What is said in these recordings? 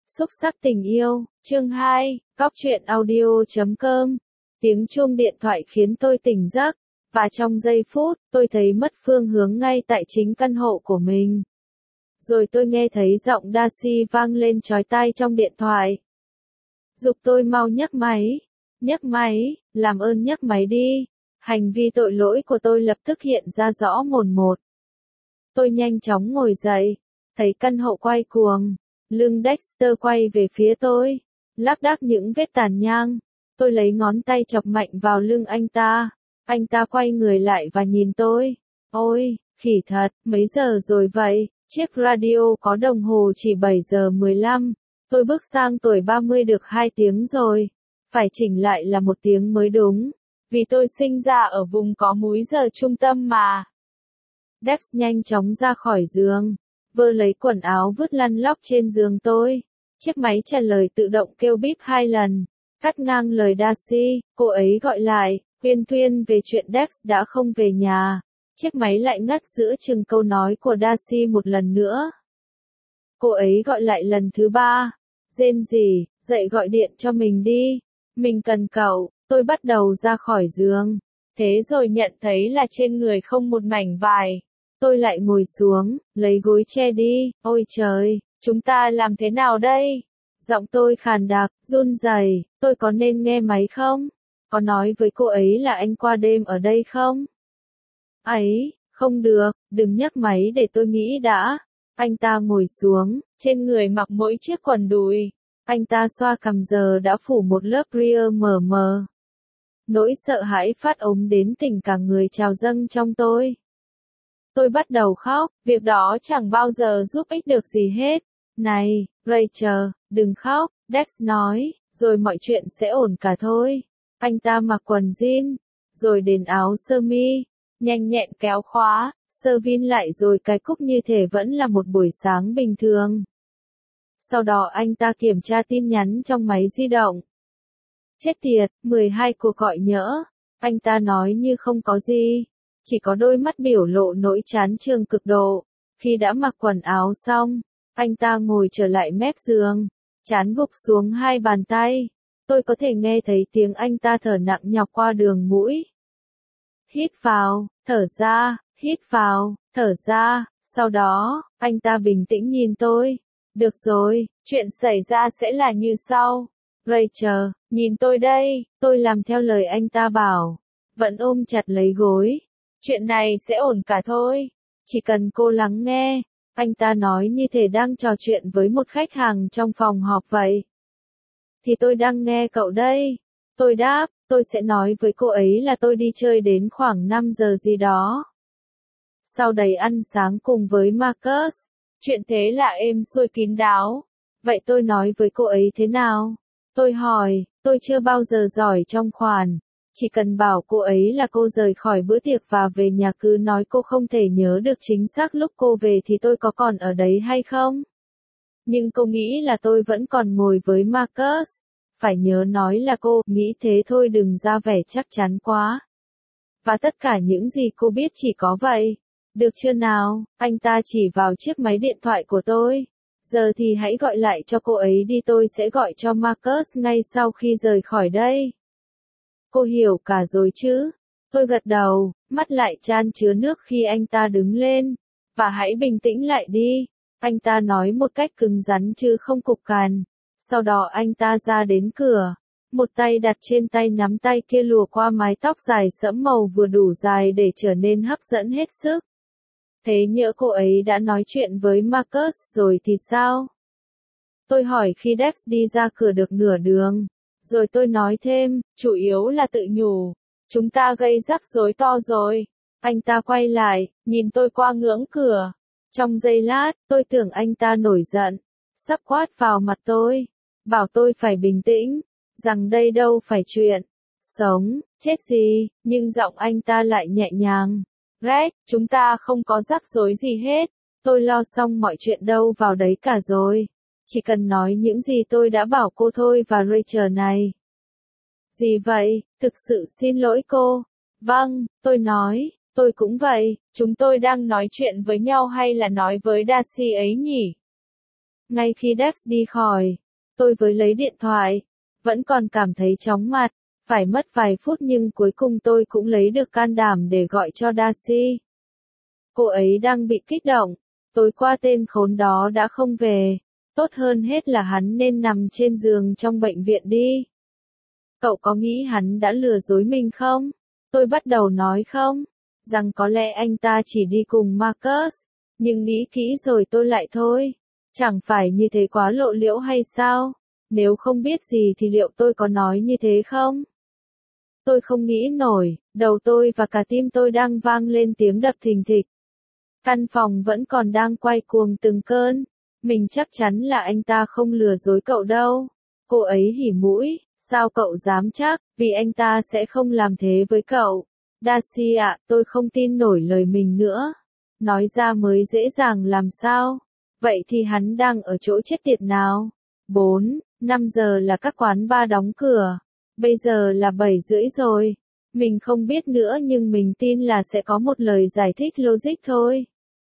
Xúc sắc tình yêu, chương 2, Góc truyện audio.com. Tiếng chuông điện thoại khiến tôi tỉnh giấc, và trong giây phút, tôi thấy mất phương hướng ngay tại chính căn hộ của mình. Rồi tôi nghe thấy giọng Darcy vang lên chói tai trong điện thoại. Giục tôi mau nhấc máy, làm ơn nhấc máy đi. Hành vi tội lỗi của tôi lập tức hiện ra rõ mồn một. Tôi nhanh chóng ngồi dậy, thấy căn hộ quay cuồng. Lưng Dexter quay về phía tôi, lác đác những vết tàn nhang. Tôi lấy ngón tay chọc mạnh vào lưng anh ta. Anh ta quay người lại và nhìn tôi. Ôi, khỉ thật, mấy giờ rồi vậy? Chiếc radio có đồng hồ chỉ 7 giờ 15. Tôi bước sang tuổi 30 được 2 tiếng rồi. Phải chỉnh lại là 1 tiếng mới đúng. Vì tôi sinh ra ở vùng có múi giờ trung tâm mà. Dex nhanh chóng ra khỏi giường, vơ lấy quần áo vứt lăn lóc trên giường tôi. Chiếc máy trả lời tự động kêu bíp 2 lần, cắt ngang lời Darcy. Cô ấy gọi lại, huyên thuyên về chuyện Dex đã không về nhà. Chiếc máy lại ngắt giữa chừng câu nói của Darcy một lần nữa. Cô ấy gọi lại lần thứ 3. Rên rỉ, dậy gọi điện cho mình đi. Mình cần cậu. Tôi bắt đầu ra khỏi giường. Thế rồi nhận thấy là trên người không một mảnh vải. Tôi lại ngồi xuống, lấy gối che đi. Ôi trời, chúng ta làm thế nào đây? Giọng tôi khàn đặc, run rẩy. Tôi có nên nghe máy không? Có nói với cô ấy là anh qua đêm ở đây không? Ấy, không được, đừng nhấc máy để tôi nghĩ đã. Anh ta ngồi xuống, trên người mặc mỗi chiếc quần đùi. Anh ta xoa cằm giờ đã phủ một lớp ria mờ mờ. Nỗi sợ hãi phát ống đến tỉnh cả người trào dâng trong tôi. Tôi bắt đầu khóc, việc đó chẳng bao giờ giúp ích được gì hết. Này, Rachel, đừng khóc, Dex nói, rồi mọi chuyện sẽ ổn cả thôi. Anh ta mặc quần jean, rồi đến áo sơ mi, nhanh nhẹn kéo khóa, sơ vin lại rồi cài cúc như thể vẫn là một buổi sáng bình thường. Sau đó anh ta kiểm tra tin nhắn trong máy di động. Chết tiệt, 12 cuộc gọi nhỡ. Anh ta nói như không có gì. Chỉ có đôi mắt biểu lộ nỗi chán chường cực độ. Khi đã mặc quần áo xong, anh ta ngồi trở lại mép giường, trán gục xuống 2 bàn tay. Tôi có thể nghe thấy tiếng anh ta thở nặng nhọc qua đường mũi. Hít vào, thở ra, hít vào, thở ra. Sau đó, anh ta bình tĩnh nhìn tôi. Được rồi, chuyện xảy ra sẽ là như sau. Rachel, nhìn tôi đây. Tôi làm theo lời anh ta bảo, vẫn ôm chặt lấy gối. Chuyện này sẽ ổn cả thôi. Chỉ cần cô lắng nghe. Anh ta nói như thể đang trò chuyện với một khách hàng trong phòng họp vậy. Thì tôi đang nghe cậu đây. Tôi đáp, tôi sẽ nói với cô ấy là tôi đi chơi đến khoảng 5 giờ gì đó. Sau đấy ăn sáng cùng với Marcus. Chuyện thế là êm xuôi kín đáo. Vậy tôi nói với cô ấy thế nào? Tôi hỏi, tôi chưa bao giờ giỏi trong khoản. Chỉ cần bảo cô ấy là cô rời khỏi bữa tiệc và về nhà cứ nói cô không thể nhớ được chính xác lúc cô về thì tôi có còn ở đấy hay không? Nhưng cô nghĩ là tôi vẫn còn ngồi với Marcus. Phải nhớ nói là cô nghĩ thế thôi, đừng ra vẻ chắc chắn quá. Và tất cả những gì cô biết chỉ có vậy. Được chưa nào? Anh ta chỉ vào chiếc máy điện thoại của tôi. Giờ thì hãy gọi lại cho cô ấy đi, tôi sẽ gọi cho Marcus ngay sau khi rời khỏi đây. Cô hiểu cả rồi chứ? Tôi gật đầu, mắt lại chan chứa nước khi anh ta đứng lên. Và hãy bình tĩnh lại đi. Anh ta nói một cách cứng rắn chứ không cục cằn. Sau đó anh ta ra đến cửa. Một tay đặt trên tay nắm tay kia lùa qua mái tóc dài sẫm màu vừa đủ dài để trở nên hấp dẫn hết sức. Thế nhỡ cô ấy đã nói chuyện với Marcus rồi thì sao? Tôi hỏi khi Dex đi ra cửa được nửa đường. Rồi tôi nói thêm, chủ yếu là tự nhủ. Chúng ta gây rắc rối to rồi. Anh ta quay lại, nhìn tôi qua ngưỡng cửa. Trong giây lát, tôi tưởng anh ta nổi giận. Sắp quát vào mặt tôi. Bảo tôi phải bình tĩnh. Rằng đây đâu phải chuyện sống, chết gì. Nhưng giọng anh ta lại nhẹ nhàng. Rex, chúng ta không có rắc rối gì hết. Tôi lo xong mọi chuyện đâu vào đấy cả rồi. Chỉ cần nói những gì tôi đã bảo cô thôi và Rachel này. Gì vậy? Thực sự xin lỗi cô. Vâng, tôi nói, tôi cũng vậy. Chúng tôi đang nói chuyện với nhau hay là nói với Darcy ấy nhỉ? Ngay khi Dex đi khỏi, tôi với lấy điện thoại, vẫn còn cảm thấy chóng mặt, phải mất vài phút nhưng cuối cùng tôi cũng lấy được can đảm để gọi cho Darcy. Cô ấy đang bị kích động, tối qua tên khốn đó đã không về, tốt hơn hết là hắn nên nằm trên giường trong bệnh viện đi. Cậu có nghĩ hắn đã lừa dối mình không? Tôi bắt đầu nói không, rằng có lẽ anh ta chỉ đi cùng Marcus, nhưng nghĩ kỹ rồi tôi lại thôi. Chẳng phải như thế quá lộ liễu hay sao? Nếu không biết gì thì liệu tôi có nói như thế không? Tôi không nghĩ nổi, đầu tôi và cả tim tôi đang vang lên tiếng đập thình thịch. Căn phòng vẫn còn đang quay cuồng từng cơn. Mình chắc chắn là anh ta không lừa dối cậu đâu. Cô ấy hỉ mũi, sao cậu dám chắc, vì anh ta sẽ không làm thế với cậu. Darcy ạ, tôi không tin nổi lời mình nữa. Nói ra mới dễ dàng làm sao? Vậy thì hắn đang ở chỗ chết tiệt nào? 4-5 giờ là các quán bar đóng cửa. Bây giờ là 7 rưỡi rồi. Mình không biết nữa nhưng mình tin là sẽ có một lời giải thích logic thôi.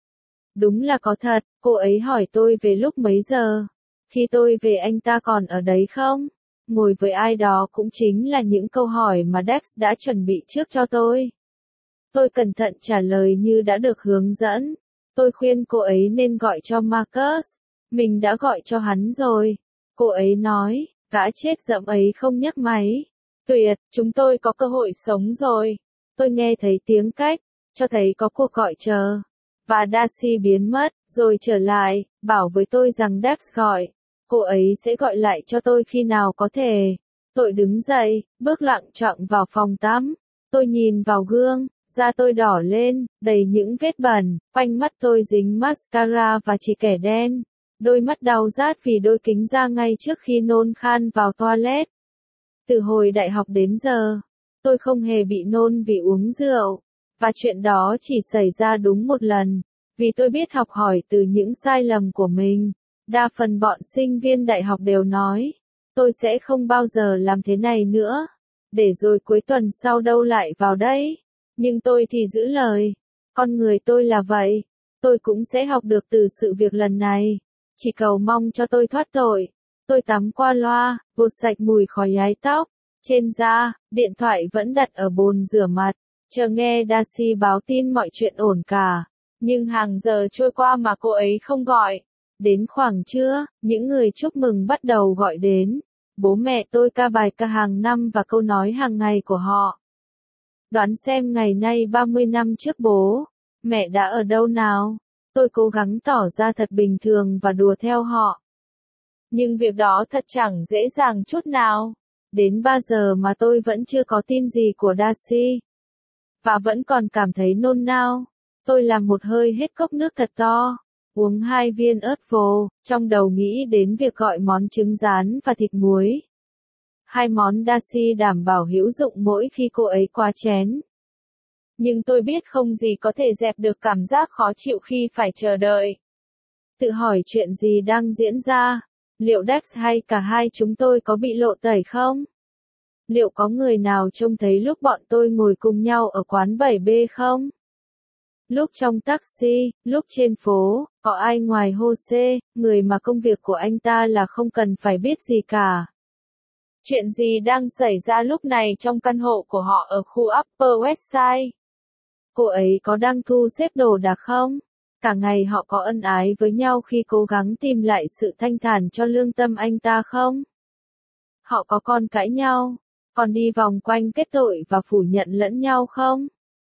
Đúng là có thật, cô ấy hỏi tôi về lúc mấy giờ. Khi tôi về anh ta còn ở đấy không? Ngồi với ai đó cũng chính là những câu hỏi mà Dex đã chuẩn bị trước cho tôi. Tôi cẩn thận trả lời như đã được hướng dẫn. Tôi khuyên cô ấy nên gọi cho Marcus. Mình đã gọi cho hắn rồi. Cô ấy nói, gã chết dẫm ấy không nhấc máy. Tuyệt, chúng tôi có cơ hội sống rồi. Tôi nghe thấy tiếng cách, cho thấy có cuộc gọi chờ. Và Darcy biến mất, rồi trở lại, bảo với tôi rằng Dex gọi. Cô ấy sẽ gọi lại cho tôi khi nào có thể. Tôi đứng dậy, bước loạng choạng vào phòng tắm. Tôi nhìn vào gương, da tôi đỏ lên, đầy những vết bẩn, quanh mắt tôi dính mascara và chỉ kẻ đen. Đôi mắt đau rát vì đôi kính ra ngay trước khi nôn khan vào toilet. Từ hồi đại học đến giờ, tôi không hề bị nôn vì uống rượu. Và chuyện đó chỉ xảy ra đúng một lần, vì tôi biết học hỏi từ những sai lầm của mình. Đa phần bọn sinh viên đại học đều nói, tôi sẽ không bao giờ làm thế này nữa, để rồi cuối tuần sau đâu lại vào đây. Nhưng tôi thì giữ lời, con người tôi là vậy, tôi cũng sẽ học được từ sự việc lần này. Chỉ cầu mong cho tôi thoát tội. Tôi tắm qua loa, gột sạch mùi khói nhái tóc. Trên da, điện thoại vẫn đặt ở bồn rửa mặt. Chờ nghe Darcy báo tin mọi chuyện ổn cả. Nhưng hàng giờ trôi qua mà cô ấy không gọi. Đến khoảng trưa, những người chúc mừng bắt đầu gọi đến. Bố mẹ tôi ca bài ca hàng năm và câu nói hàng ngày của họ. Đoán xem ngày nay 30 năm trước bố, mẹ đã ở đâu nào? Tôi cố gắng tỏ ra thật bình thường và đùa theo họ. Nhưng việc đó thật chẳng dễ dàng chút nào. Đến 3 giờ mà tôi vẫn chưa có tin gì của Darcy. Và vẫn còn cảm thấy nôn nao. Tôi làm một hơi hết cốc nước thật to. Uống 2 viên ớt vồ, trong đầu nghĩ đến việc gọi món trứng rán và thịt muối. 2 món Darcy đảm bảo hữu dụng mỗi khi cô ấy qua chén. Nhưng tôi biết không gì có thể dẹp được cảm giác khó chịu khi phải chờ đợi. Tự hỏi chuyện gì đang diễn ra? Liệu Dex hay cả hai chúng tôi có bị lộ tẩy không? Liệu có người nào trông thấy lúc bọn tôi ngồi cùng nhau ở quán 7B không? Lúc trong taxi, lúc trên phố, có ai ngoài Jose, người mà công việc của anh ta là không cần phải biết gì cả? Chuyện gì đang xảy ra lúc này trong căn hộ của họ ở khu Upper West Side? Cô ấy có đang thu xếp đồ đạc không? Cả ngày họ có ân ái với nhau khi cố gắng tìm lại sự thanh thản cho lương tâm anh ta không? Họ có còn cãi nhau, còn đi vòng quanh kết tội và phủ nhận lẫn nhau không?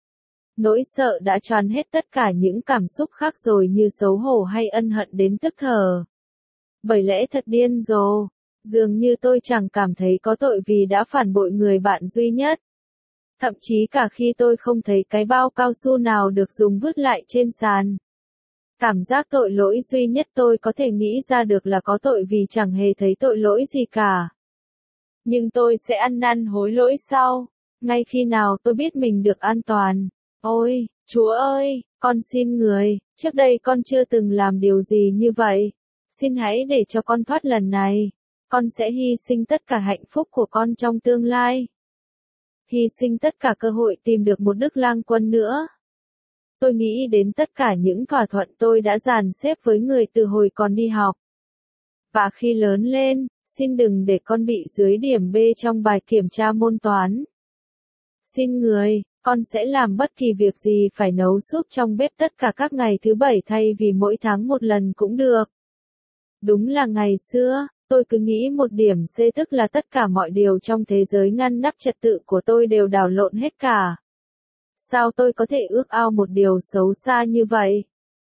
Nỗi sợ đã tràn hết tất cả những cảm xúc khác rồi như xấu hổ hay ân hận đến tức thở. Bởi lẽ thật điên rồ, dường như tôi chẳng cảm thấy có tội vì đã phản bội người bạn duy nhất. Thậm chí cả khi tôi không thấy cái bao cao su nào được dùng vứt lại trên sàn. Cảm giác tội lỗi duy nhất tôi có thể nghĩ ra được là có tội vì chẳng hề thấy tội lỗi gì cả. Nhưng tôi sẽ ăn năn hối lỗi sau, ngay khi nào tôi biết mình được an toàn. Ôi, Chúa ơi, con xin người, trước đây con chưa từng làm điều gì như vậy. Xin hãy để cho con thoát lần này. Con sẽ hy sinh tất cả hạnh phúc của con trong tương lai. Hy sinh tất cả cơ hội tìm được một Đức Lang Quân nữa. Tôi nghĩ đến tất cả những thỏa thuận tôi đã dàn xếp với người từ hồi còn đi học. Và khi lớn lên, xin đừng để con bị dưới điểm B trong bài kiểm tra môn toán. Xin người, con sẽ làm bất kỳ việc gì phải nấu súp trong bếp tất cả các ngày thứ bảy thay vì mỗi tháng một lần cũng được. Đúng là ngày xưa, tôi cứ nghĩ một điểm C tức là tất cả mọi điều trong thế giới ngăn nắp trật tự của tôi đều đảo lộn hết cả. Sao tôi có thể ước ao một điều xấu xa như vậy?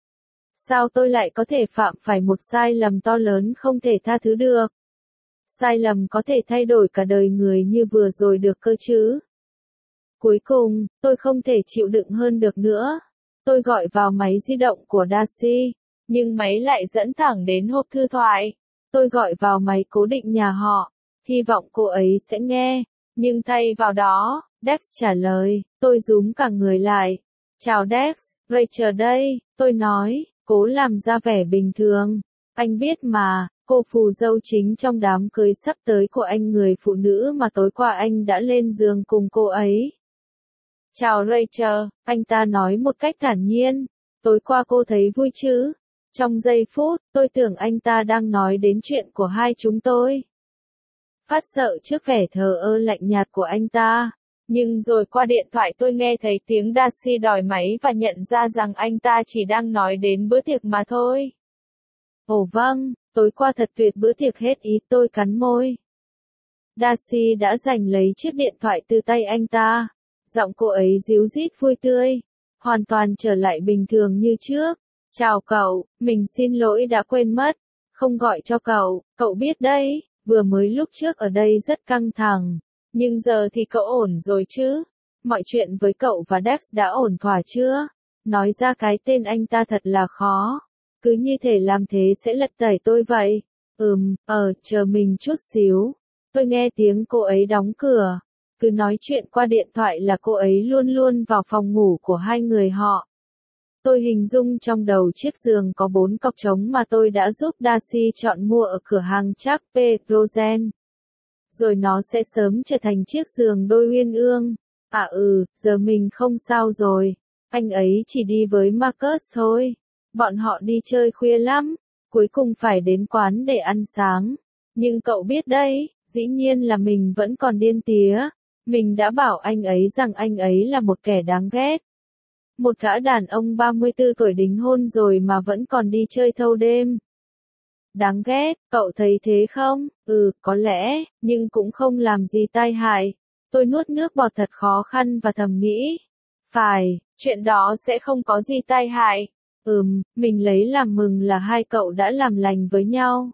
Sao tôi lại có thể phạm phải một sai lầm to lớn không thể tha thứ được? Sai lầm có thể thay đổi cả đời người như vừa rồi được cơ chứ? Cuối cùng, tôi không thể chịu đựng hơn được nữa. Tôi gọi vào máy di động của Darcy, nhưng máy lại dẫn thẳng đến hộp thư thoại. Tôi gọi vào máy cố định nhà họ, hy vọng cô ấy sẽ nghe, nhưng thay vào đó, Dex trả lời, tôi rúm cả người lại. Chào Dex, Rachel đây, tôi nói, cố làm ra vẻ bình thường. Anh biết mà, cô phù dâu chính trong đám cưới sắp tới của anh, người phụ nữ mà tối qua anh đã lên giường cùng cô ấy. Chào Rachel, anh ta nói một cách thản nhiên, tối qua cô thấy vui chứ? Trong giây phút, tôi tưởng anh ta đang nói đến chuyện của hai chúng tôi. Phát sợ trước vẻ thờ ơ lạnh nhạt của anh ta. Nhưng rồi qua điện thoại tôi nghe thấy tiếng Darcy đòi máy và nhận ra rằng anh ta chỉ đang nói đến bữa tiệc mà thôi. Ồ vâng, tối qua thật tuyệt, bữa tiệc hết ý, tôi cắn môi. Darcy đã giành lấy chiếc điện thoại từ tay anh ta. Giọng cô ấy ríu rít vui tươi, hoàn toàn trở lại bình thường như trước. Chào cậu, mình xin lỗi đã quên mất, không gọi cho cậu, cậu biết đấy, vừa mới lúc trước ở đây rất căng thẳng, nhưng giờ thì cậu ổn rồi chứ? Mọi chuyện với cậu và Dex đã ổn thỏa chưa? Nói ra cái tên anh ta thật là khó, cứ như thể làm thế sẽ lật tẩy tôi vậy. Chờ mình chút xíu. Tôi nghe tiếng cô ấy đóng cửa. Cứ nói chuyện qua điện thoại là cô ấy luôn luôn vào phòng ngủ của hai người họ. Tôi hình dung trong đầu chiếc giường có 4 cọc trống mà tôi đã giúp Darcy chọn mua ở cửa hàng Chuck P. Rosen. Rồi nó sẽ sớm trở thành chiếc giường đôi uyên ương. Giờ mình không sao rồi. Anh ấy chỉ đi với Marcus thôi. Bọn họ đi chơi khuya lắm. Cuối cùng phải đến quán để ăn sáng. Nhưng cậu biết đấy, dĩ nhiên là mình vẫn còn điên tía. Mình đã bảo anh ấy rằng anh ấy là một kẻ đáng ghét. Một gã đàn ông 34 tuổi đính hôn rồi mà vẫn còn đi chơi thâu đêm. Đáng ghét, cậu thấy thế không? Có lẽ, nhưng cũng không làm gì tai hại. Tôi nuốt nước bọt thật khó khăn và thầm nghĩ. Phải, chuyện đó sẽ không có gì tai hại. Mình lấy làm mừng là hai cậu đã làm lành với nhau.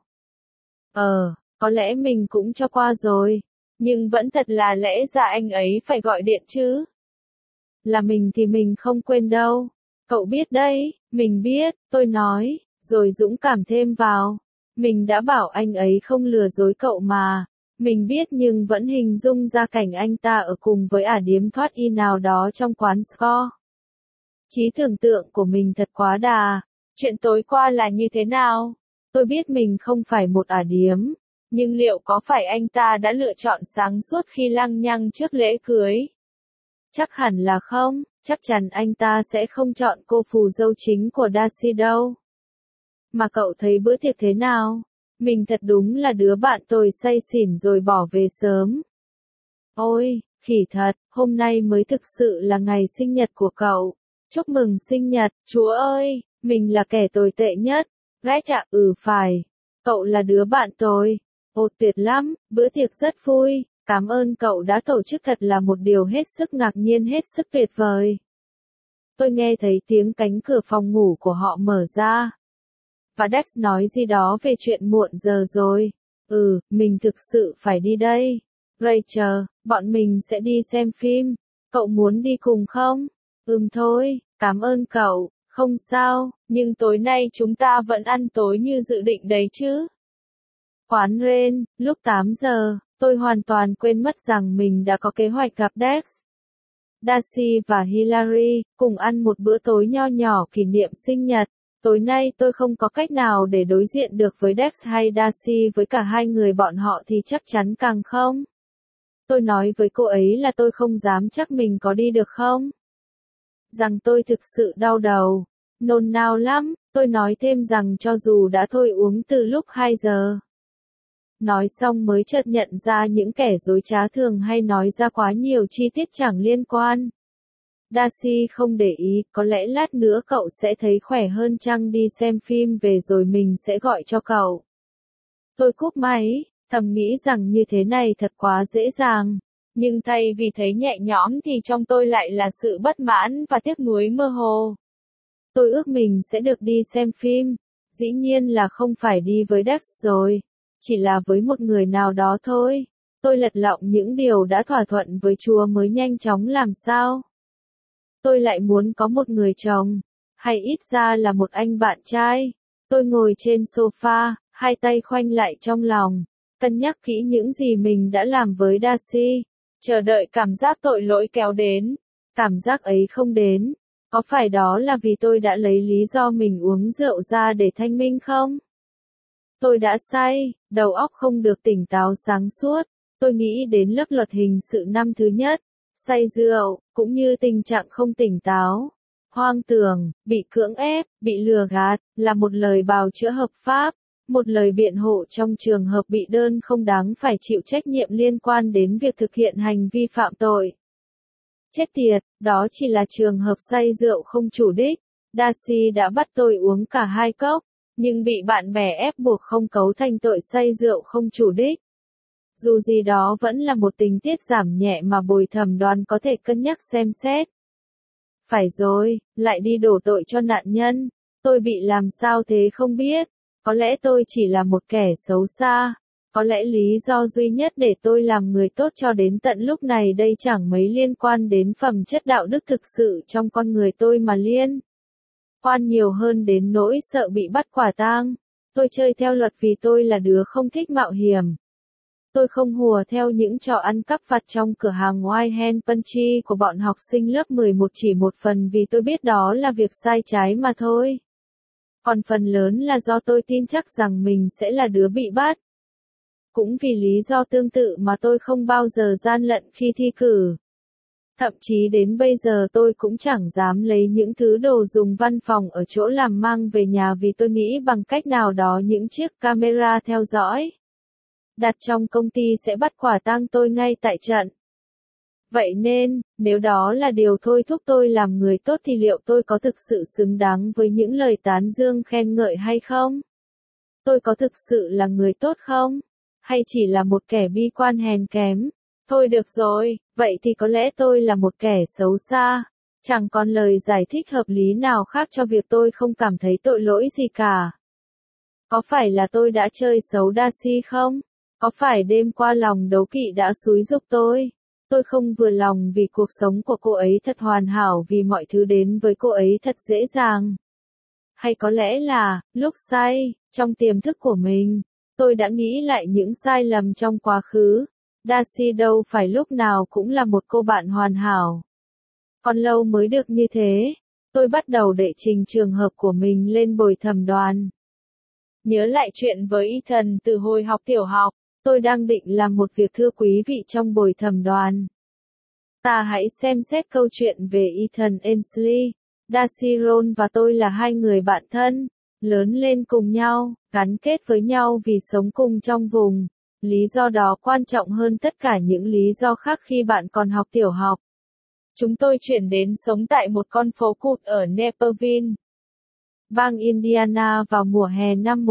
Có lẽ mình cũng cho qua rồi. Nhưng vẫn thật là lẽ ra anh ấy phải gọi điện chứ. Là mình thì mình không quên đâu. Cậu biết đấy, mình biết, tôi nói, rồi dũng cảm thêm vào. Mình đã bảo anh ấy không lừa dối cậu mà. Mình biết nhưng vẫn hình dung ra cảnh anh ta ở cùng với ả điếm thoát y nào đó trong quán score. Trí tưởng tượng của mình thật quá đà. Chuyện tối qua là như thế nào? Tôi biết mình không phải một ả điếm. Nhưng liệu có phải anh ta đã lựa chọn sáng suốt khi lăng nhăng trước lễ cưới? Chắc hẳn là không, chắc chắn anh ta sẽ không chọn cô phù dâu chính của Darcy đâu. Mà cậu thấy bữa tiệc thế nào? Mình thật đúng là đứa bạn tồi say xỉn rồi bỏ về sớm. Ôi, khỉ thật, hôm nay mới thực sự là ngày sinh nhật của cậu. Chúc mừng sinh nhật, chúa ơi, mình là kẻ tồi tệ nhất. Rách ạ, phải. Cậu là đứa bạn tồi. Tuyệt lắm, bữa tiệc rất vui, cảm ơn cậu đã tổ chức, thật là một điều hết sức ngạc nhiên, hết sức tuyệt vời. Tôi nghe thấy tiếng cánh cửa phòng ngủ của họ mở ra. Và Dex nói gì đó về chuyện muộn giờ rồi. Mình thực sự phải đi đây. Rachel, bọn mình sẽ đi xem phim. Cậu muốn đi cùng không? Thôi, cảm ơn cậu, không sao, nhưng tối nay chúng ta vẫn ăn tối như dự định đấy chứ. Quán Ren, lúc 8 giờ, tôi hoàn toàn quên mất rằng mình đã có kế hoạch gặp Dex. Darcy và Hillary, cùng ăn một bữa tối nho nhỏ kỷ niệm sinh nhật. Tối nay tôi không có cách nào để đối diện được với Dex hay Darcy, với cả hai người bọn họ thì chắc chắn càng không. Tôi nói với cô ấy là tôi không dám chắc mình có đi được không. Rằng tôi thực sự đau đầu. Nôn nao lắm, tôi nói thêm rằng cho dù đã thôi uống từ lúc 2 giờ. Nói xong mới chợt nhận ra những kẻ dối trá thường hay nói ra quá nhiều chi tiết chẳng liên quan. Darcy không để ý, có lẽ lát nữa cậu sẽ thấy khỏe hơn chăng, đi xem phim về rồi mình sẽ gọi cho cậu. Tôi cúp máy, thầm nghĩ rằng như thế này thật quá dễ dàng. Nhưng thay vì thấy nhẹ nhõm thì trong tôi lại là sự bất mãn và tiếc nuối mơ hồ. Tôi ước mình sẽ được đi xem phim. Dĩ nhiên là không phải đi với Dex rồi. Chỉ là với một người nào đó thôi. Tôi lật lọng những điều đã thỏa thuận với Chúa mới nhanh chóng làm sao. Tôi lại muốn có một người chồng. Hay ít ra là một anh bạn trai. Tôi ngồi trên sofa, hai tay khoanh lại trong lòng. Cân nhắc kỹ những gì mình đã làm với Darcy. Chờ đợi cảm giác tội lỗi kéo đến. Cảm giác ấy không đến. Có phải đó là vì tôi đã lấy lý do mình uống rượu ra để thanh minh không? Tôi đã say, đầu óc không được tỉnh táo sáng suốt. Tôi nghĩ đến lớp luật hình sự năm thứ nhất. Say rượu, cũng như tình trạng không tỉnh táo. Hoang tưởng, bị cưỡng ép, bị lừa gạt, là một lời bào chữa hợp pháp. Một lời biện hộ trong trường hợp bị đơn không đáng phải chịu trách nhiệm liên quan đến việc thực hiện hành vi phạm tội. Chết tiệt, đó chỉ là trường hợp say rượu không chủ đích. Darcy đã bắt tôi uống cả 2 cốc, nhưng bị bạn bè ép buộc không cấu thành tội say rượu không chủ đích. Dù gì đó vẫn là một tình tiết giảm nhẹ mà bồi thẩm đoàn có thể cân nhắc xem xét. Phải rồi, lại đi đổ tội cho nạn nhân. Tôi bị làm sao thế không biết. Có lẽ tôi chỉ là một kẻ xấu xa. Có lẽ lý do duy nhất để tôi làm người tốt cho đến tận lúc này đây chẳng mấy liên quan đến phẩm chất đạo đức thực sự trong con người tôi mà liên quan nhiều hơn đến nỗi sợ bị bắt quả tang. Tôi chơi theo luật vì tôi là đứa không thích mạo hiểm. Tôi không hùa theo những trò ăn cắp vặt trong cửa hàng White Hen Punchy của bọn học sinh lớp 11 chỉ một phần vì tôi biết đó là việc sai trái mà thôi. Còn phần lớn là do tôi tin chắc rằng mình sẽ là đứa bị bắt. Cũng vì lý do tương tự mà tôi không bao giờ gian lận khi thi cử. Thậm chí đến bây giờ tôi cũng chẳng dám lấy những thứ đồ dùng văn phòng ở chỗ làm mang về nhà vì tôi nghĩ bằng cách nào đó những chiếc camera theo dõi đặt trong công ty sẽ bắt quả tang tôi ngay tại trận. Vậy nên, nếu đó là điều thôi thúc tôi làm người tốt thì liệu tôi có thực sự xứng đáng với những lời tán dương khen ngợi hay không? Tôi có thực sự là người tốt không? Hay chỉ là một kẻ bi quan hèn kém? Thôi được rồi, vậy thì có lẽ tôi là một kẻ xấu xa. Chẳng còn lời giải thích hợp lý nào khác cho việc tôi không cảm thấy tội lỗi gì cả. Có phải là tôi đã chơi xấu Darcy không? Có phải đêm qua lòng đố kỵ đã xúi giục tôi? Tôi không vừa lòng vì cuộc sống của cô ấy thật hoàn hảo vì mọi thứ đến với cô ấy thật dễ dàng. Hay có lẽ là, lúc say, trong tiềm thức của mình, tôi đã nghĩ lại những sai lầm trong quá khứ. Darcy đâu phải lúc nào cũng là một cô bạn hoàn hảo. Còn lâu mới được như thế. Tôi bắt đầu đệ trình trường hợp của mình lên bồi thẩm đoàn. Nhớ lại chuyện với Ethan từ hồi học tiểu học. Tôi đang định làm một việc thưa quý vị trong bồi thẩm đoàn. Ta hãy xem xét câu chuyện về Ethan Ainsley. Darcy Roll và tôi là hai người bạn thân, lớn lên cùng nhau, gắn kết với nhau vì sống cùng trong vùng. Lý do đó quan trọng hơn tất cả những lý do khác khi bạn còn học tiểu học. Chúng tôi chuyển đến sống tại một con phố cụt ở Naperville, bang Indiana vào mùa hè năm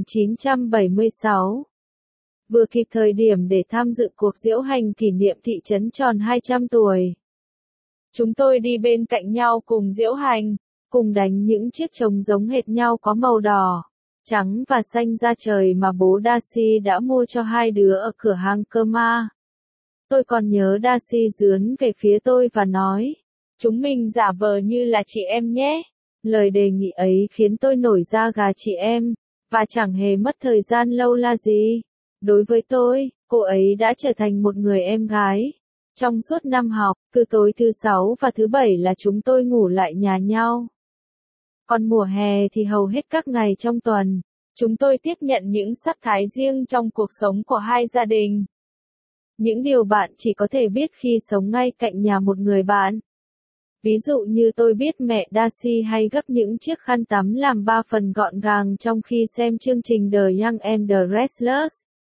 1976. Vừa kịp thời điểm để tham dự cuộc diễu hành kỷ niệm thị trấn tròn 200 tuổi. Chúng tôi đi bên cạnh nhau cùng diễu hành, cùng đánh những chiếc trống giống hệt nhau có màu đỏ, trắng và xanh da trời mà bố Darcy đã mua cho hai đứa ở cửa hàng cơm ma. Tôi còn nhớ Darcy dướn về phía tôi và nói, chúng mình giả vờ như là chị em nhé. Lời đề nghị ấy khiến tôi nổi da gà chị em, và chẳng hề mất thời gian lâu la gì. Đối với tôi, cô ấy đã trở thành một người em gái. Trong suốt năm học, cứ tối thứ Sáu và thứ Bảy là chúng tôi ngủ lại nhà nhau. Còn mùa hè thì hầu hết các ngày trong tuần, chúng tôi tiếp nhận những sắc thái riêng trong cuộc sống của hai gia đình. Những điều bạn chỉ có thể biết khi sống ngay cạnh nhà một người bạn. Ví dụ như tôi biết mẹ Darcy hay gấp những chiếc khăn tắm làm 3 phần gọn gàng trong khi xem chương trình The Young and the Restless.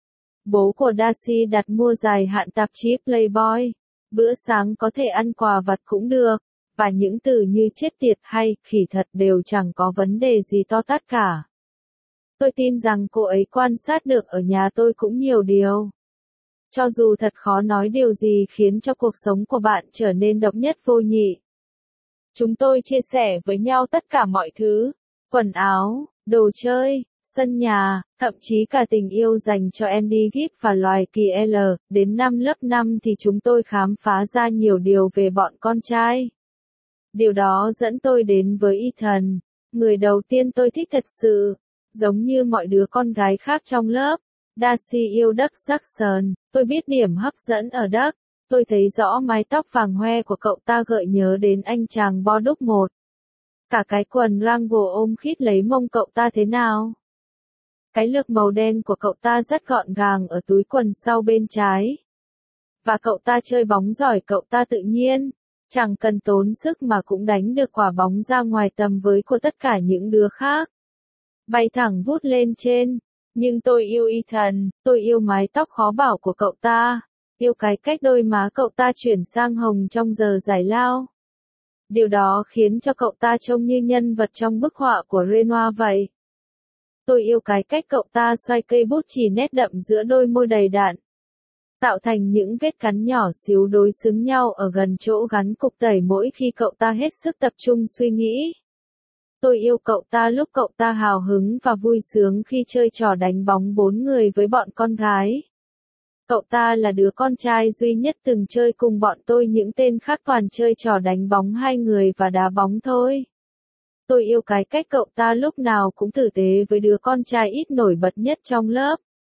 Bố của Darcy đặt mua dài hạn tạp chí Playboy. Bữa sáng có thể ăn quà vặt cũng được, và những từ như chết tiệt hay khỉ thật đều chẳng có vấn đề gì to tát cả. Tôi tin rằng cô ấy quan sát được ở nhà tôi cũng nhiều điều. Cho dù thật khó nói điều gì khiến cho cuộc sống của bạn trở nên độc nhất vô nhị. Chúng tôi chia sẻ với nhau tất cả mọi thứ, quần áo, đồ chơi, sân nhà, thậm chí cả tình yêu dành cho Andy Gibb và loài kỳ L. Đến năm lớp 5 thì chúng tôi khám phá ra nhiều điều về bọn con trai. Điều đó dẫn tôi đến với Ethan, người đầu tiên tôi thích thật sự. Giống như mọi đứa con gái khác trong lớp, Darcy yêu Doug Jackson, tôi biết điểm hấp dẫn ở Doug. Tôi thấy rõ mái tóc vàng hoe của cậu ta gợi nhớ đến anh chàng bo đúc một. Cả cái quần Wrangler ôm khít lấy mông cậu ta thế nào? Cái lược màu đen của cậu ta rất gọn gàng ở túi quần sau bên trái. Và cậu ta chơi bóng giỏi, cậu ta tự nhiên, chẳng cần tốn sức mà cũng đánh được quả bóng ra ngoài tầm với của tất cả những đứa khác. Bay thẳng vút lên trên. Nhưng tôi yêu Ethan, tôi yêu mái tóc khó bảo của cậu ta. Yêu cái cách đôi má cậu ta chuyển sang hồng trong giờ giải lao. Điều đó khiến cho cậu ta trông như nhân vật trong bức họa của Renoir vậy. Tôi yêu cái cách cậu ta xoay cây bút chì nét đậm giữa đôi môi đầy đặn, tạo thành những vết cắn nhỏ xíu đối xứng nhau ở gần chỗ gắn cục tẩy mỗi khi cậu ta hết sức tập trung suy nghĩ. Tôi yêu cậu ta lúc cậu ta hào hứng và vui sướng khi chơi trò đánh bóng 4 người với bọn con gái. Cậu ta là đứa con trai duy nhất từng chơi cùng bọn tôi, những tên khác toàn chơi trò đánh bóng 2 người và đá bóng thôi. Tôi yêu cái cách cậu ta lúc nào cũng tử tế với đứa con trai ít nổi bật nhất trong lớp.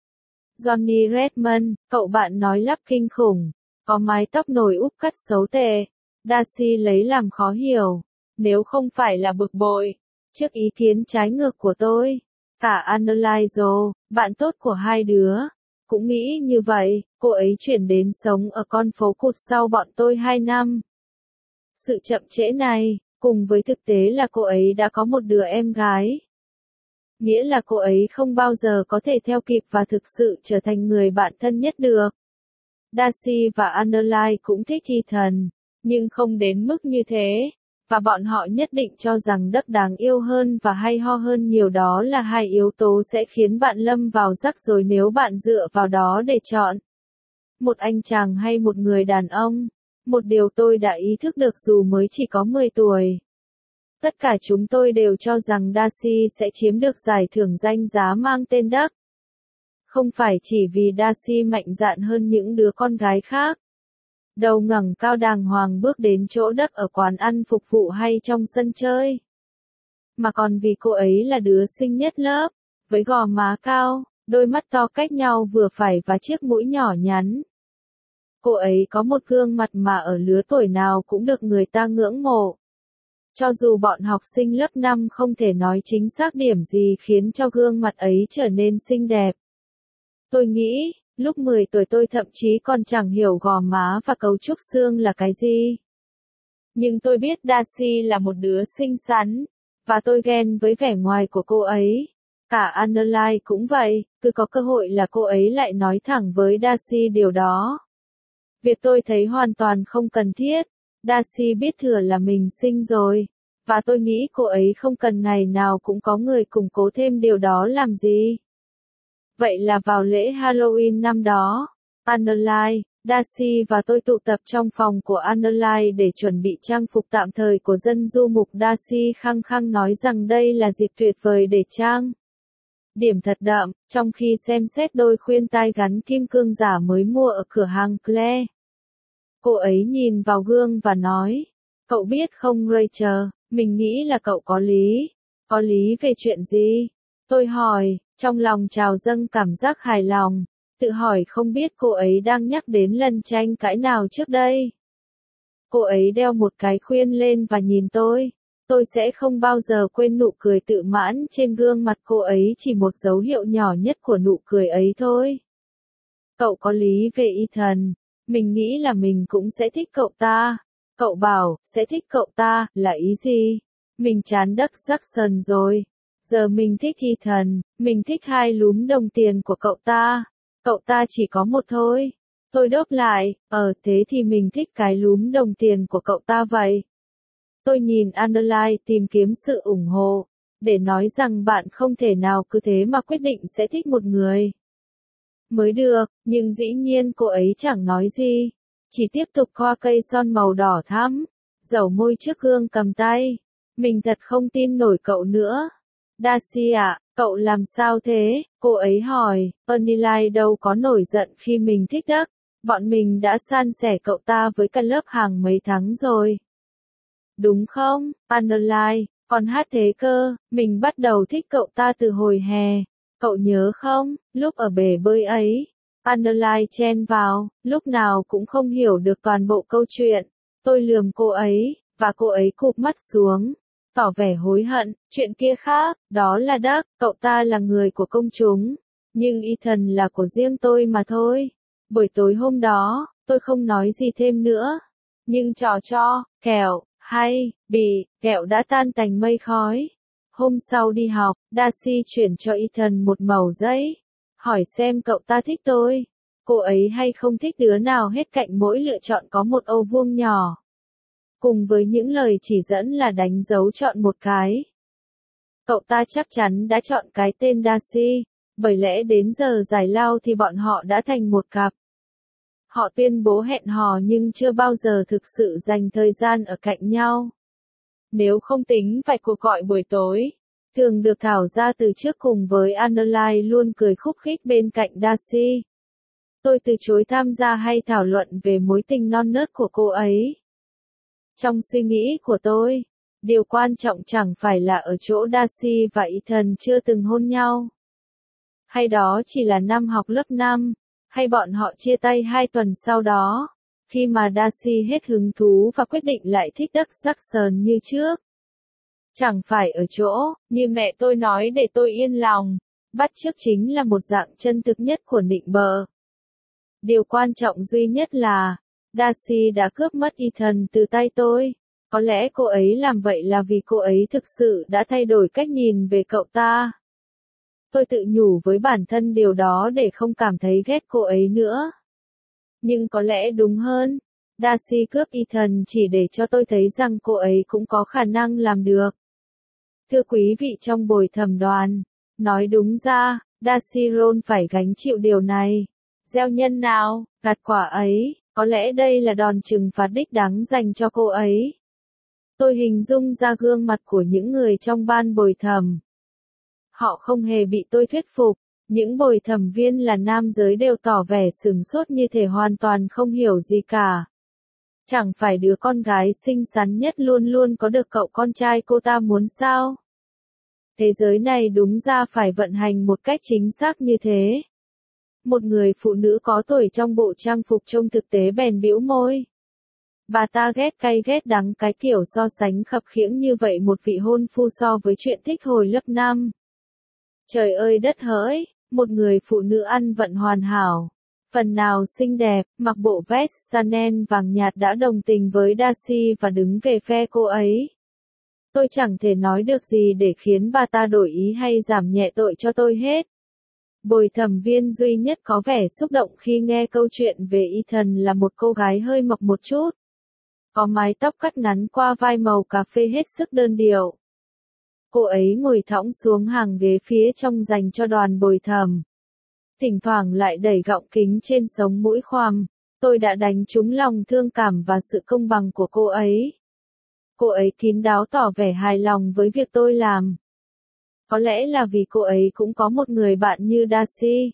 Johnny Redmond, cậu bạn nói lắp kinh khủng, có mái tóc nồi úp cắt xấu tệ. Darcy lấy làm khó hiểu, nếu không phải là bực bội trước ý kiến trái ngược của tôi. Cả Annalise, bạn tốt của hai đứa, cũng nghĩ như vậy. Cô ấy chuyển đến sống ở con phố cụt sau bọn tôi 2 năm. Sự chậm trễ này, cùng với thực tế là cô ấy đã có một đứa em gái, nghĩa là cô ấy không bao giờ có thể theo kịp và thực sự trở thành người bạn thân nhất được. Darcy và Annalise cũng thích Ethan, nhưng không đến mức như thế, và bọn họ nhất định cho rằng Doug đáng yêu hơn và hay ho hơn nhiều. Đó là hai yếu tố sẽ khiến bạn lâm vào rắc rối nếu bạn dựa vào đó để chọn một anh chàng hay một người đàn ông. Một điều tôi đã ý thức được dù mới chỉ có 10 tuổi. Tất cả chúng tôi đều cho rằng Darcy sẽ chiếm được giải thưởng danh giá mang tên Doug. Không phải chỉ vì Darcy mạnh dạn hơn những đứa con gái khác, đầu ngẩng cao đàng hoàng bước đến chỗ Doug ở quán ăn phục vụ hay trong sân chơi, mà còn vì cô ấy là đứa xinh nhất lớp, với gò má cao, đôi mắt to cách nhau vừa phải và chiếc mũi nhỏ nhắn. Cô ấy có một gương mặt mà ở lứa tuổi nào cũng được người ta ngưỡng mộ. Cho dù bọn học sinh lớp 5 không thể nói chính xác điểm gì khiến cho gương mặt ấy trở nên xinh đẹp. Tôi nghĩ, lúc 10 tuổi tôi thậm chí còn chẳng hiểu gò má và cấu trúc xương là cái gì. Nhưng tôi biết Darcy là một đứa xinh xắn, và tôi ghen với vẻ ngoài của cô ấy. Cả Annalise cũng vậy, cứ có cơ hội là cô ấy lại nói thẳng với Darcy điều đó. Việc tôi thấy hoàn toàn không cần thiết. Darcy biết thừa là mình xinh rồi, và tôi nghĩ cô ấy không cần ngày nào cũng có người củng cố thêm điều đó làm gì. Vậy là vào lễ Halloween năm đó, Annalise, Darcy và tôi tụ tập trong phòng của Annalise để chuẩn bị trang phục tạm thời của dân du mục. Darcy khăng khăng nói rằng đây là dịp tuyệt vời để trang điểm thật đậm, trong khi xem xét đôi khuyên tai gắn kim cương giả mới mua ở cửa hàng Claire. Cô ấy nhìn vào gương và nói, cậu biết không Rachel, mình nghĩ là cậu có lý. Có lý về chuyện gì? Tôi hỏi, trong lòng trào dâng cảm giác hài lòng, tự hỏi không biết cô ấy đang nhắc đến lần tranh cãi nào trước đây. Cô ấy đeo một cái khuyên lên và nhìn tôi sẽ không bao giờ quên nụ cười tự mãn trên gương mặt cô ấy, chỉ một dấu hiệu nhỏ nhất của nụ cười ấy thôi. Cậu có lý về Ethan, mình nghĩ là mình cũng sẽ thích cậu ta. Cậu bảo, sẽ thích cậu ta, là ý gì? Mình chán Đấc Jackson rồi. Giờ mình thích Ethan, mình thích hai lúm đồng tiền của cậu ta. Cậu ta chỉ có một thôi. Tôi đáp lại, thế thì mình thích cái lúm đồng tiền của cậu ta vậy. Tôi nhìn Underline tìm kiếm sự ủng hộ, để nói rằng bạn không thể nào cứ thế mà quyết định sẽ thích một người. Mới được, nhưng dĩ nhiên cô ấy chẳng nói gì. Chỉ tiếp tục thoa cây son màu đỏ thắm, dầu môi trước gương cầm tay. Mình thật không tin nổi cậu nữa. Darcy ạ, cậu làm sao thế? Cô ấy hỏi, Underline đâu có nổi giận khi mình thích Đấc. Bọn mình đã san sẻ cậu ta với cả lớp hàng mấy tháng rồi. Đúng không, Underline, còn hát thế cơ, mình bắt đầu thích cậu ta từ hồi hè. Cậu nhớ không, lúc ở bể bơi ấy, Underline chen vào, lúc nào cũng không hiểu được toàn bộ câu chuyện. Tôi lườm cô ấy, và cô ấy cụp mắt xuống, tỏ vẻ hối hận. Chuyện kia khác, đó là Đấc, cậu ta là người của công chúng, nhưng Ethan là của riêng tôi mà thôi. Buổi tối hôm đó, tôi không nói gì thêm nữa. Nhưng trò cho, kẹo, hay, bị, kẹo đã tan thành mây khói. Hôm sau đi học, Darcy chuyển cho Ethan một mẩu giấy. Hỏi xem cậu ta thích tôi. Cô ấy hay không thích đứa nào hết, cạnh mỗi lựa chọn có một ô vuông nhỏ. Cùng với những lời chỉ dẫn là đánh dấu chọn một cái. Cậu ta chắc chắn đã chọn cái tên Darcy, bởi lẽ đến giờ giải lao thì bọn họ đã thành một cặp. Họ tuyên bố hẹn hò nhưng chưa bao giờ thực sự dành thời gian ở cạnh nhau. Nếu không tính vài cuộc gọi buổi tối, thường được thảo ra từ trước cùng với Underline luôn cười khúc khích bên cạnh Darcy. Tôi từ chối tham gia hay thảo luận về mối tình non nớt của cô ấy. Trong suy nghĩ của tôi, điều quan trọng chẳng phải là ở chỗ Darcy và Ethan chưa từng hôn nhau. Hay đó chỉ là năm học lớp 5, hay bọn họ chia tay 2 tuần sau đó, khi mà Darcy hết hứng thú và quyết định lại thích Đấc Jackson như trước. Chẳng phải ở chỗ, như mẹ tôi nói để tôi yên lòng, bắt chước chính là một dạng chân thực nhất của nịnh bợ. Điều quan trọng duy nhất là, Darcy đã cướp mất Ethan từ tay tôi. Có lẽ cô ấy làm vậy là vì cô ấy thực sự đã thay đổi cách nhìn về cậu ta. Tôi tự nhủ với bản thân điều đó để không cảm thấy ghét cô ấy nữa. Nhưng có lẽ đúng hơn, Darcy cướp Ethan chỉ để cho tôi thấy rằng cô ấy cũng có khả năng làm được. Thưa quý vị trong bồi thẩm đoàn, nói đúng ra, Darcy Ron phải gánh chịu điều này. Gieo nhân nào, gặt quả ấy, có lẽ đây là đòn trừng phạt đích đáng dành cho cô ấy. Tôi hình dung ra gương mặt của những người trong ban bồi thẩm. Họ không hề bị tôi thuyết phục, những bồi thẩm viên là nam giới đều tỏ vẻ sửng sốt như thể hoàn toàn không hiểu gì cả. Chẳng phải đứa con gái xinh xắn nhất luôn luôn có được cậu con trai cô ta muốn sao? Thế giới này đúng ra phải vận hành một cách chính xác như thế. Một người phụ nữ có tuổi trong bộ trang phục trông thực tế bèn bĩu môi. Bà ta ghét cay ghét đắng cái kiểu so sánh khập khiễng như vậy một vị hôn phu so với chuyện thích hồi lớp 5. Trời ơi đất hỡi, một người phụ nữ ăn vận hoàn hảo, phần nào xinh đẹp, mặc bộ vest Chanel vàng nhạt đã đồng tình với Darcy và đứng về phe cô ấy. Tôi chẳng thể nói được gì để khiến bà ta đổi ý hay giảm nhẹ tội cho tôi hết. Bồi thẩm viên duy nhất có vẻ xúc động khi nghe câu chuyện về Ethan là một cô gái hơi mập một chút. Có mái tóc cắt ngắn qua vai màu cà phê hết sức đơn điệu. Cô ấy ngồi thõng xuống hàng ghế phía trong dành cho đoàn bồi thẩm. Thỉnh thoảng lại đẩy gọng kính trên sống mũi khoằm. Tôi đã đánh trúng lòng thương cảm và sự công bằng của cô ấy. Cô ấy kín đáo tỏ vẻ hài lòng với việc tôi làm. Có lẽ là vì cô ấy cũng có một người bạn như Darcy.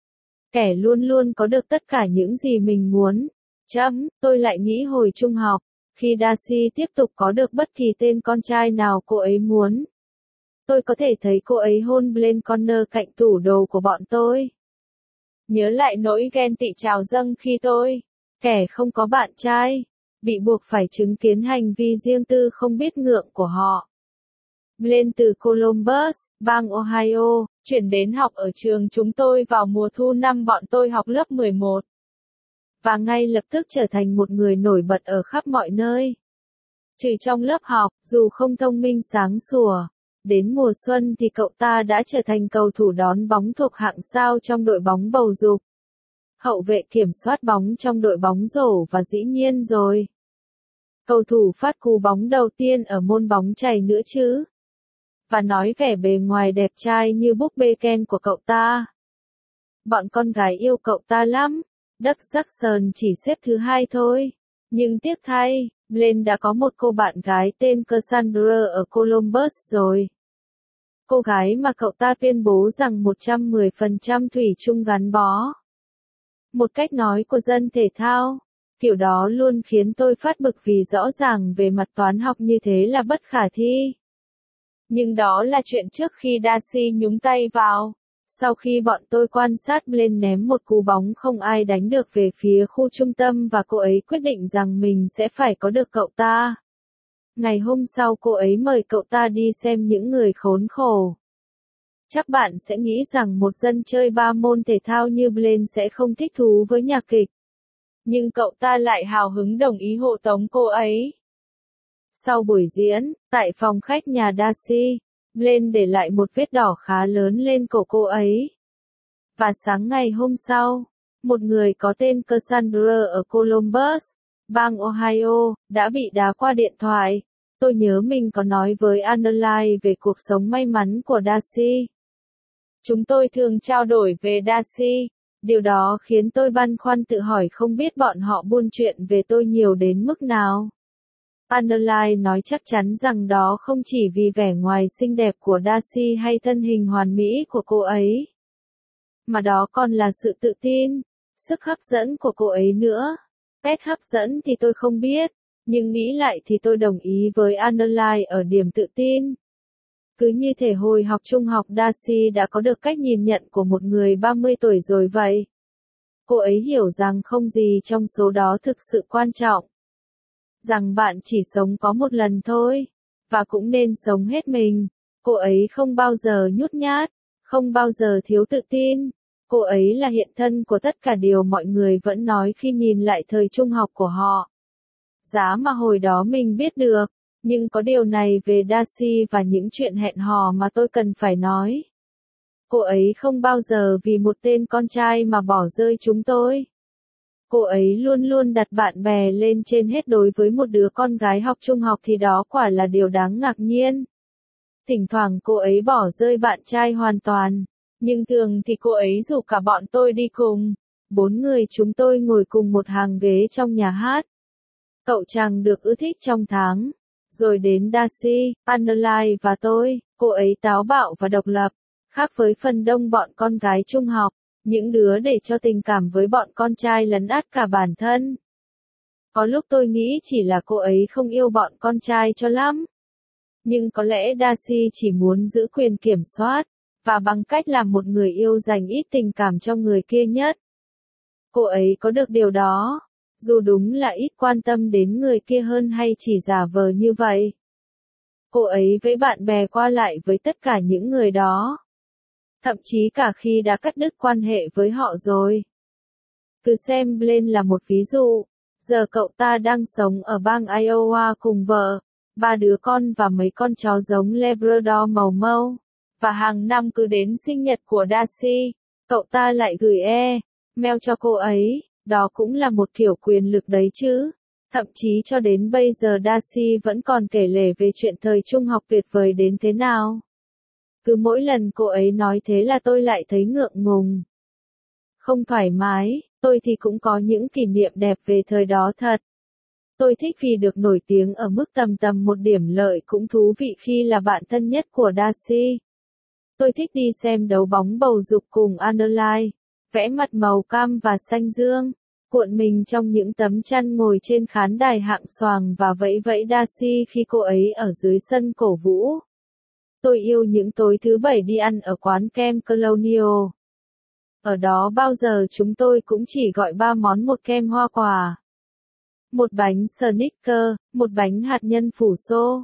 Kẻ luôn luôn có được tất cả những gì mình muốn. Tôi lại nghĩ hồi trung học, khi Darcy tiếp tục có được bất kỳ tên con trai nào cô ấy muốn. Tôi có thể thấy cô ấy hôn Blaine Connor cạnh tủ đồ của bọn tôi. Nhớ lại nỗi ghen tị trào dâng khi tôi, kẻ không có bạn trai, bị buộc phải chứng kiến hành vi riêng tư không biết ngượng của họ. Blaine từ Columbus, bang Ohio, chuyển đến học ở trường chúng tôi vào mùa thu năm bọn tôi học lớp 11. và ngay lập tức trở thành một người nổi bật ở khắp mọi nơi. Trừ trong lớp học, dù không thông minh sáng sủa, đến mùa xuân thì cậu ta đã trở thành cầu thủ đón bóng thuộc hạng sao trong đội bóng bầu dục. Hậu vệ kiểm soát bóng trong đội bóng rổ và dĩ nhiên rồi. Cầu thủ phát cú bóng đầu tiên ở môn bóng chày nữa chứ. Và nói vẻ bề ngoài đẹp trai như búp bê Ken của cậu ta. Bọn con gái yêu cậu ta lắm. Doug Jackson chỉ xếp thứ 2 thôi. Nhưng tiếc thay, Blaine đã có một cô bạn gái tên Cassandra ở Columbus rồi. Cô gái mà cậu ta tuyên bố rằng 110% thủy chung gắn bó. Một cách nói của dân thể thao, kiểu đó luôn khiến tôi phát bực vì rõ ràng về mặt toán học như thế là bất khả thi. Nhưng đó là chuyện trước khi Darcy nhúng tay vào. Sau khi bọn tôi quan sát Blaine ném một cú bóng không ai đánh được về phía khu trung tâm và cô ấy quyết định rằng mình sẽ phải có được cậu ta. Ngày hôm sau cô ấy mời cậu ta đi xem những người khốn khổ. Chắc bạn sẽ nghĩ rằng một dân chơi 3 môn thể thao như Blaine sẽ không thích thú với nhạc kịch. Nhưng cậu ta lại hào hứng đồng ý hộ tống cô ấy. Sau buổi diễn, tại phòng khách nhà Darcy, Blaine để lại một vết đỏ khá lớn lên cổ cô ấy. Và sáng ngày hôm sau, một người có tên Cassandra ở Columbus, bang Ohio, đã bị đá qua điện thoại. Tôi nhớ mình có nói với Annalise về cuộc sống may mắn của Darcy. Chúng tôi thường trao đổi về Darcy. Điều đó khiến tôi băn khoăn tự hỏi không biết bọn họ buôn chuyện về tôi nhiều đến mức nào. Annalise nói chắc chắn rằng đó không chỉ vì vẻ ngoài xinh đẹp của Darcy hay thân hình hoàn mỹ của cô ấy, mà đó còn là sự tự tin, sức hấp dẫn của cô ấy nữa. Cách hấp dẫn thì tôi không biết, nhưng nghĩ lại thì tôi đồng ý với Annalise ở điểm tự tin. Cứ như thể hồi học trung học Darcy đã có được cách nhìn nhận của một người 30 tuổi rồi vậy. Cô ấy hiểu rằng không gì trong số đó thực sự quan trọng. Rằng bạn chỉ sống có một lần thôi, và cũng nên sống hết mình. Cô ấy không bao giờ nhút nhát, không bao giờ thiếu tự tin. Cô ấy là hiện thân của tất cả điều mọi người vẫn nói khi nhìn lại thời trung học của họ. Giá mà hồi đó mình biết được, nhưng có điều này về Darcy và những chuyện hẹn hò mà tôi cần phải nói. Cô ấy không bao giờ vì một tên con trai mà bỏ rơi chúng tôi. Cô ấy luôn luôn đặt bạn bè lên trên hết. Đối với một đứa con gái học trung học thì đó quả là điều đáng ngạc nhiên. Thỉnh thoảng cô ấy bỏ rơi bạn trai hoàn toàn, nhưng thường thì cô ấy rủ cả bọn tôi đi cùng. 4 người chúng tôi ngồi cùng một hàng ghế trong nhà hát. Cậu chàng được ưa thích trong tháng. Rồi đến Darcy, Annalise và tôi. Cô ấy táo bạo và độc lập, khác với phần đông bọn con gái trung học. Những đứa để cho tình cảm với bọn con trai lấn át cả bản thân. Có lúc tôi nghĩ chỉ là cô ấy không yêu bọn con trai cho lắm. Nhưng có lẽ Darcy chỉ muốn giữ quyền kiểm soát, và bằng cách làm một người yêu dành ít tình cảm cho người kia nhất. Cô ấy có được điều đó, dù đúng là ít quan tâm đến người kia hơn hay chỉ giả vờ như vậy. Cô ấy với bạn bè qua lại với tất cả những người đó. Thậm chí cả khi đã cắt đứt quan hệ với họ rồi. Cứ xem Blaine là một ví dụ. Giờ cậu ta đang sống ở bang Iowa cùng vợ, 3 đứa con và mấy con chó giống Labrador màu mâu. Và hàng năm cứ đến sinh nhật của Darcy, cậu ta lại gửi mail cho cô ấy. Đó cũng là một kiểu quyền lực đấy chứ. Thậm chí cho đến bây giờ Darcy vẫn còn kể lể về chuyện thời trung học tuyệt vời đến thế nào. Cứ mỗi lần cô ấy nói thế là tôi lại thấy ngượng ngùng. Không thoải mái, tôi thì cũng có những kỷ niệm đẹp về thời đó thật. Tôi thích vì được nổi tiếng ở mức tầm một điểm lợi cũng thú vị khi là bạn thân nhất của Darcy. Tôi thích đi xem đấu bóng bầu dục cùng Annalise, vẽ mặt màu cam và xanh dương, cuộn mình trong những tấm chăn ngồi trên khán đài hạng xoàng và vẫy vẫy Darcy khi cô ấy ở dưới sân cổ vũ. Tôi yêu những tối thứ Bảy đi ăn ở quán kem Colonial. Ở đó bao giờ chúng tôi cũng chỉ gọi 3 món, một kem hoa quả, một bánh Snickers, một bánh hạt nhân phủ xô,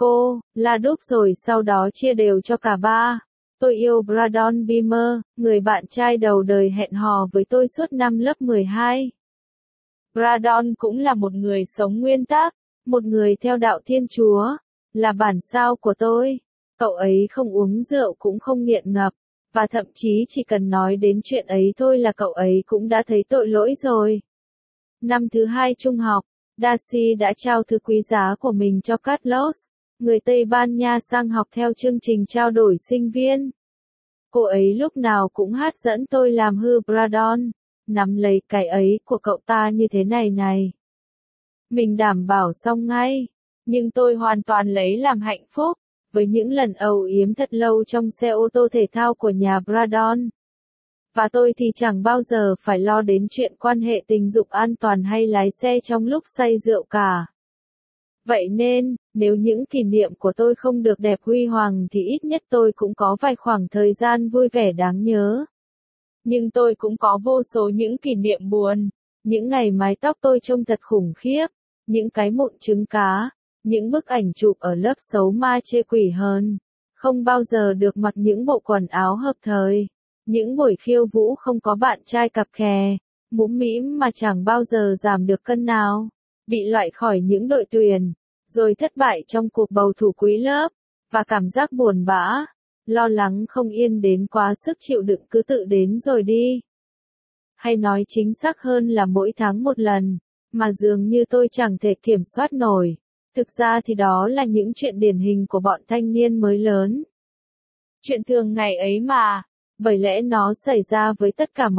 la đúc rồi sau đó chia đều cho cả ba. Tôi yêu Brandon Beamer, người bạn trai đầu đời hẹn hò với tôi suốt năm lớp 12. Brandon cũng là một người sống nguyên tắc, một người theo đạo Thiên Chúa, là bản sao của tôi. Cậu ấy không uống rượu cũng không nghiện ngập, và thậm chí chỉ cần nói đến chuyện ấy thôi là cậu ấy cũng đã thấy tội lỗi rồi. Năm thứ 2 trung học, Darcy đã trao thứ quý giá của mình cho Carlos, người Tây Ban Nha sang học theo chương trình trao đổi sinh viên. Cô ấy lúc nào cũng hát dẫn tôi làm hư Brandon, nắm lấy cái ấy của cậu ta như thế này này. Mình đảm bảo xong ngay, nhưng tôi hoàn toàn lấy làm hạnh phúc, với những lần âu yếm thật lâu trong xe ô tô thể thao của nhà Brandon. Và tôi thì chẳng bao giờ phải lo đến chuyện quan hệ tình dục an toàn hay lái xe trong lúc say rượu cả. Vậy nên, nếu những kỷ niệm của tôi không được đẹp huy hoàng thì ít nhất tôi cũng có vài khoảng thời gian vui vẻ đáng nhớ. Nhưng tôi cũng có vô số những kỷ niệm buồn, những ngày mái tóc tôi trông thật khủng khiếp, những cái mụn trứng cá, những bức ảnh chụp ở lớp xấu ma chê quỷ hơn, không bao giờ được mặc những bộ quần áo hợp thời, những buổi khiêu vũ không có bạn trai cặp kè, mũm mĩm mà chẳng bao giờ giảm được cân nào, bị loại khỏi những đội tuyển, rồi thất bại trong cuộc bầu thủ quý lớp, và cảm giác buồn bã, lo lắng không yên đến quá sức chịu đựng cứ tự đến rồi đi. Hay nói chính xác hơn là mỗi tháng một lần, mà dường như tôi chẳng thể kiểm soát nổi. Thực ra thì đó là những chuyện điển hình của bọn thanh niên mới lớn. Chuyện thường ngày ấy mà, bởi lẽ nó xảy ra với tất cả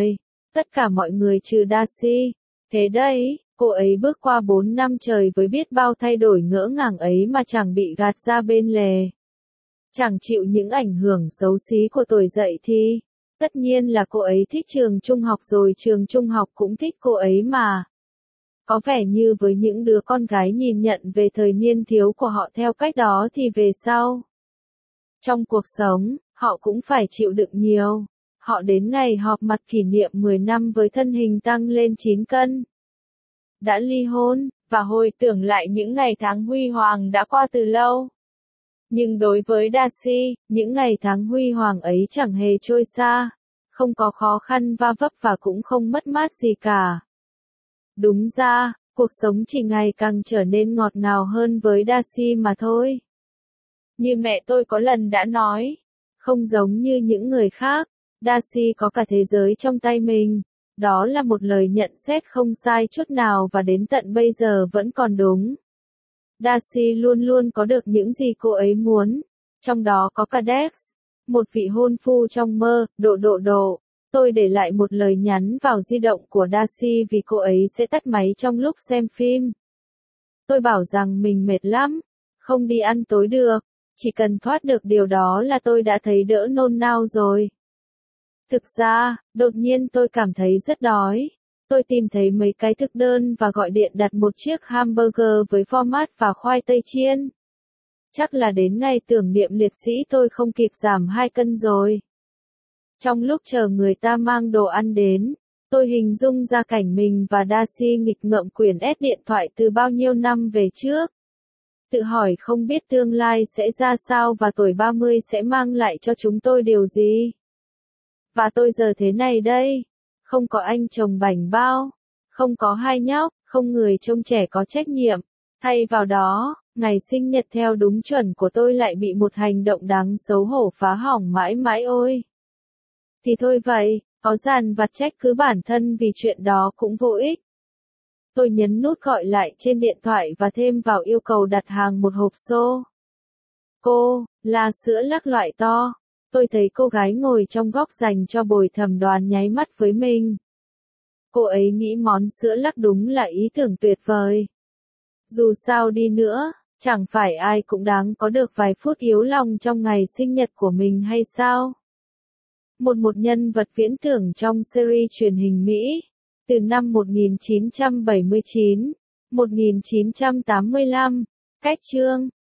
mọi người trừ Darcy. Thế đấy, cô ấy bước qua 4 năm trời với biết bao thay đổi ngỡ ngàng ấy mà chẳng bị gạt ra bên lề. Chẳng chịu những ảnh hưởng xấu xí của tuổi dậy thì, tất nhiên là cô ấy thích trường trung học rồi trường trung học cũng thích cô ấy mà. Có vẻ như với những đứa con gái nhìn nhận về thời niên thiếu của họ theo cách đó thì về sau, trong cuộc sống, họ cũng phải chịu đựng nhiều. Họ đến ngày họp mặt kỷ niệm 10 năm với thân hình tăng lên 9 cân. Đã ly hôn, và hồi tưởng lại những ngày tháng huy hoàng đã qua từ lâu. Nhưng đối với Darcy, những ngày tháng huy hoàng ấy chẳng hề trôi xa, không có khó khăn va vấp và cũng không mất mát gì cả. Đúng ra, cuộc sống chỉ ngày càng trở nên ngọt ngào hơn với Darcy mà thôi. Như mẹ tôi có lần đã nói, không giống như những người khác, Darcy có cả thế giới trong tay mình. Đó là một lời nhận xét không sai chút nào và đến tận bây giờ vẫn còn đúng. Darcy luôn luôn có được những gì cô ấy muốn, trong đó có cả Dex, một vị hôn phu trong mơ. Tôi để lại một lời nhắn vào di động của Darcy vì cô ấy sẽ tắt máy trong lúc xem phim. Tôi bảo rằng mình mệt lắm, không đi ăn tối được, chỉ cần thoát được điều đó là tôi đã thấy đỡ nôn nao rồi. Thực ra, đột nhiên tôi cảm thấy rất đói. Tôi tìm thấy mấy cái thực đơn và gọi điện đặt một chiếc hamburger với format và khoai tây chiên. Chắc là đến ngày tưởng niệm liệt sĩ tôi không kịp giảm 2 cân rồi. Trong lúc chờ người ta mang đồ ăn đến, tôi hình dung ra cảnh mình và Darcy nghịch ngợm quyển S điện thoại từ bao nhiêu năm về trước. Tự hỏi không biết tương lai sẽ ra sao và tuổi 30 sẽ mang lại cho chúng tôi điều gì. Và tôi giờ thế này đây, không có anh chồng bảnh bao, không có hai nhóc, không người trông trẻ có trách nhiệm. Thay vào đó, ngày sinh nhật theo đúng chuẩn của tôi lại bị một hành động đáng xấu hổ phá hỏng mãi mãi ôi. Thì thôi vậy, có dằn vặt trách cứ bản thân vì chuyện đó cũng vô ích. Tôi nhấn nút gọi lại trên điện thoại và thêm vào yêu cầu đặt hàng một hộp xô. Cô, là sữa lắc loại to. Tôi thấy cô gái ngồi trong góc dành cho bồi thẩm đoàn nháy mắt với mình. Cô ấy nghĩ món sữa lắc đúng là ý tưởng tuyệt vời. Dù sao đi nữa, chẳng phải ai cũng đáng có được vài phút yếu lòng trong ngày sinh nhật của mình hay sao? Một nhân vật viễn tưởng trong series truyền hình Mỹ, từ năm 1979, 1985, cách chương.